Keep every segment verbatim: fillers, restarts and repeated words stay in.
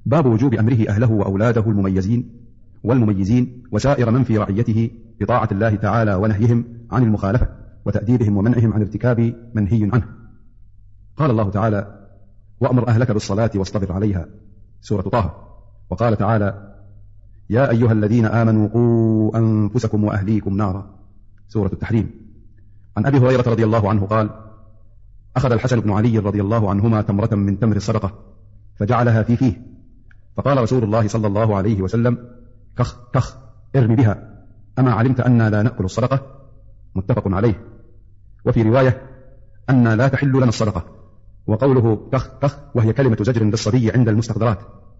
باب وجوب أمره أهله وأولاده المميزين والمميزين وسائر من في رعيته بطاعة الله تعالى ونهيهم عن المخالفة وتأديبهم ومنعهم عن ارتكاب منهي عنه. قال الله تعالى: وأمر أهلك بالصلاة واصطبر عليها، سورة طه. وقال تعالى: يا أيها الذين آمنوا قوا أنفسكم وأهليكم نارا، سورة التحريم. عن أبي هريرة رضي الله عنه قال: أخذ الحسن بن علي رضي الله عنهما تمرة من تمر الصدقة فجعلها في فيه، فقال رسول الله صلى الله عليه وسلم: كخ كخ ارم بها، أما علمت أننا لا نأكل الصدقة؟ متفق عليه. وفي رواية: أننا لا تحل لنا الصدقة. وقوله كخ كخ وهي كلمة زجر للصبي عند المستقدرات،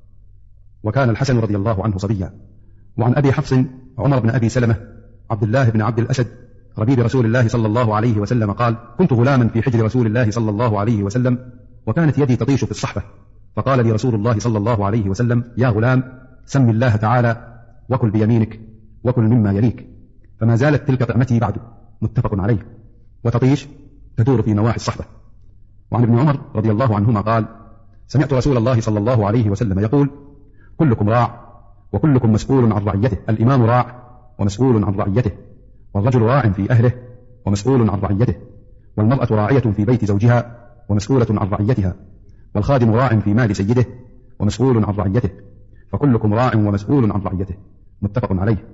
وكان الحسن رضي الله عنه صبيا. وعن أبي حفص عمر بن أبي سلمة عبد الله بن عبد الأسد ربيب رسول الله صلى الله عليه وسلم قال: كنت غلاما في حجر رسول الله صلى الله عليه وسلم، وكانت يدي تطيش في الصحبة، فقال لي رسول الله صلى الله عليه وسلم: يا غلام، سم الله تعالى وكل بيمينك وكل مما يليك. فما زالت تلك طعمتي بعد، متفق عليه. وتطيش تدور في نواحي الصحبة. وعن ابن عمر رضي الله عنهما قال: سمعت رسول الله صلى الله عليه وسلم يقول: كلكم راع وكلكم مسؤول عن رعيته، الإمام راع ومسؤول عن رعيته، والرجل راع في أهله ومسؤول عن رعيته، والمرأة راعية في بيت زوجها ومسؤولة عن رعيتها، والخادم راع في مال سيده ومسؤول عن رعيته، فكلكم راع ومسؤول عن رعيته، متفق عليه.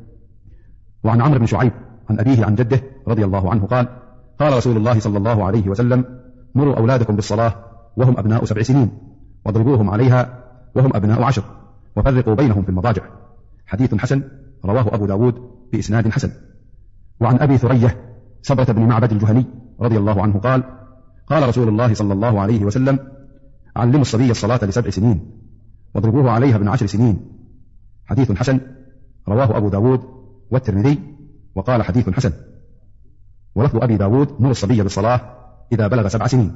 وعن عمرو بن شعيب عن أبيه عن جده رضي الله عنه قال: قال رسول الله صلى الله عليه وسلم: مروا أولادكم بالصلاة وهم أبناء سبع سنين، واضربوهم عليها وهم أبناء عشر، وفرقوا بينهم في المضاجع. حديث حسن، رواه أبو داود بإسناد حسن. وعن أبي ثرية سبرة بن معبد الجهني رضي الله عنه قال: قال رسول الله صلى الله عليه وسلم: علموا الصبي الصلاة لسبع سنين، واضربوه عليها ابن عشر سنين. حديث حسن، رواه أبو داود والترمذي، وقال حديث حسن. ولفظ أبي داود: مر الصبي بالصلاة إذا بلغ سبع سنين.